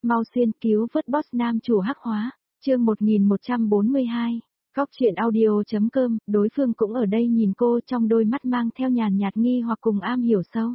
Mau xuyên cứu vớt boss nam chủ hắc hóa, chương 1142. Góc truyện audio.com, đối phương cũng ở đây nhìn cô trong đôi mắt mang theo nhàn nhạt nghi hoặc cùng am hiểu sâu.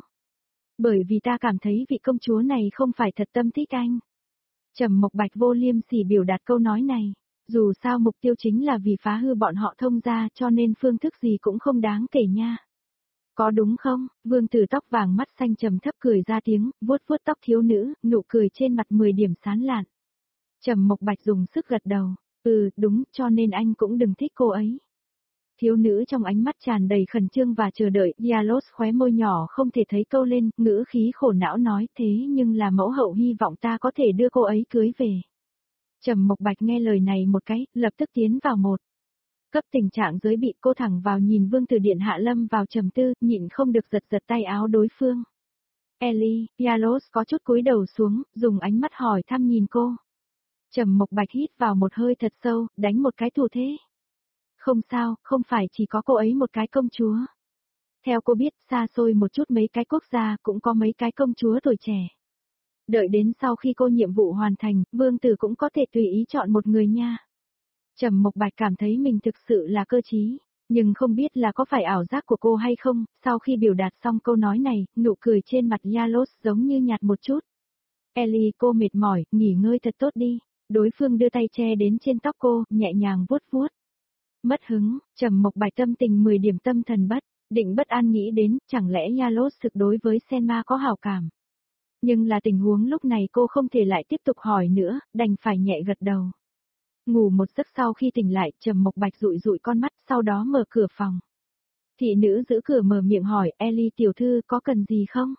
Bởi vì ta cảm thấy vị công chúa này không phải thật tâm thích anh. Trầm Mộc Bạch vô liêm sỉ biểu đạt câu nói này, dù sao mục tiêu chính là vì phá hư bọn họ Thông gia cho nên phương thức gì cũng không đáng kể nha. Có đúng không? Vương Tử tóc vàng mắt xanh trầm thấp cười ra tiếng, vuốt vuốt tóc thiếu nữ, nụ cười trên mặt 10 điểm sán lạn. Trầm Mộc Bạch dùng sức gật đầu, đúng, cho nên anh cũng đừng thích cô ấy. Thiếu nữ trong ánh mắt tràn đầy khẩn trương và chờ đợi, Dialos khóe môi nhỏ không thể thấy câu lên, ngữ khí khổ não nói thế nhưng là mẫu hậu hy vọng ta có thể đưa cô ấy cưới về. Trầm Mộc Bạch nghe lời này một cái, lập tức tiến vào một. Cấp tình trạng dưới bị cô thẳng vào nhìn Vương Tử điện hạ lâm vào trầm tư, nhịn không được giật giật tay áo đối phương. Ellie, Dialos có chút cúi đầu xuống, dùng ánh mắt hỏi thăm nhìn cô. Trầm Mộc Bạch hít vào một hơi thật sâu, đánh một cái thủ thế. Không sao, không phải chỉ có cô ấy một cái công chúa. Theo cô biết, xa xôi một chút mấy cái quốc gia cũng có mấy cái công chúa tuổi trẻ. Đợi đến sau khi cô nhiệm vụ hoàn thành, Vương Tử cũng có thể tùy ý chọn một người nha. Trầm Mộc Bạch cảm thấy mình thực sự là cơ trí, nhưng không biết là có phải ảo giác của cô hay không, sau khi biểu đạt xong câu nói này, nụ cười trên mặt Dialos giống như nhạt một chút. Ellie, cô mệt mỏi, nghỉ ngơi thật tốt đi. Đối phương đưa tay che đến trên tóc cô, nhẹ nhàng vuốt vuốt. Mất hứng, Trầm Mộc Bạch tâm tình 10 điểm tâm thần định bất an nghĩ đến, chẳng lẽ Dialos thực đối với Senma có hảo cảm. Nhưng là tình huống lúc này cô không thể lại tiếp tục hỏi nữa, đành phải nhẹ gật đầu. Ngủ một giấc sau khi tỉnh lại, Trầm Mộc Bạch dụi dụi con mắt, sau đó mở cửa phòng. Thị nữ giữ cửa mở miệng hỏi, Ellie tiểu thư có cần gì không?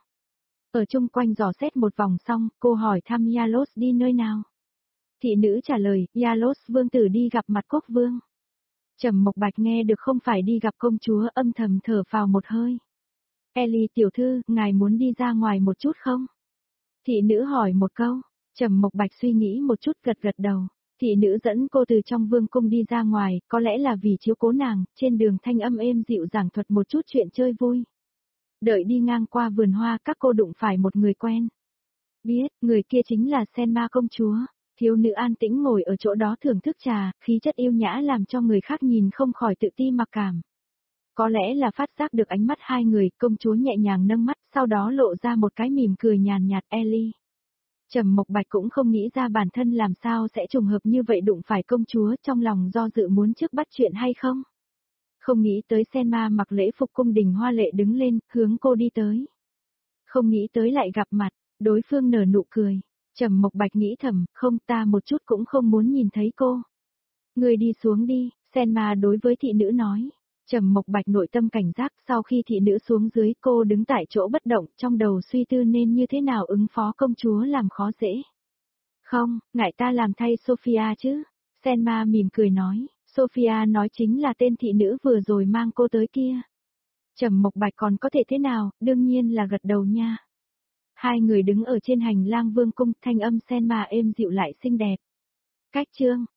Ở chung quanh dò xét một vòng xong, cô hỏi thăm Dialos đi nơi nào? Thị nữ trả lời, Dialos vương tử đi gặp mặt quốc vương. Trầm Mộc Bạch nghe được không phải đi gặp công chúa, âm thầm thở phào một hơi. Ellie tiểu thư, ngài muốn đi ra ngoài một chút không? Thị nữ hỏi một câu, Trầm Mộc Bạch suy nghĩ một chút gật gật đầu. Thị nữ dẫn cô từ trong vương cung đi ra ngoài, có lẽ là vì chiếu cố nàng, trên đường thanh âm êm dịu giảng thuật một chút chuyện chơi vui. Đợi đi ngang qua vườn hoa các cô đụng phải một người quen. Biết, người kia chính là Senma công chúa. Thiếu nữ an tĩnh ngồi ở chỗ đó thưởng thức trà, khí chất yêu nhã làm cho người khác nhìn không khỏi tự ti mặc cảm. Có lẽ là phát giác được ánh mắt hai người, công chúa nhẹ nhàng nâng mắt, sau đó lộ ra một cái mỉm cười nhàn nhạt. Ellie. Trầm Mộc Bạch cũng không nghĩ ra bản thân làm sao sẽ trùng hợp như vậy đụng phải công chúa, trong lòng do dự muốn trước bắt chuyện hay không. Không nghĩ tới Senma mặc lễ phục cung đình hoa lệ đứng lên, hướng cô đi tới. Không nghĩ tới lại gặp mặt, đối phương nở nụ cười. Trầm Mộc Bạch nghĩ thầm, không, ta một chút cũng không muốn nhìn thấy cô. Người đi xuống đi, Senma đối với thị nữ nói. Trầm Mộc Bạch nội tâm cảnh giác, sau khi thị nữ xuống dưới, cô đứng tại chỗ bất động, trong đầu suy tư nên như thế nào ứng phó công chúa làm khó dễ. Không, ngại ta làm thay Sophia chứ. Senma mỉm cười nói, Sophia nói chính là tên thị nữ vừa rồi mang cô tới kia. Trầm Mộc Bạch còn có thể thế nào, đương nhiên là gật đầu nha. Hai người đứng ở trên hành lang vương cung, thanh âm Senma êm dịu lại xinh đẹp. Cách chương,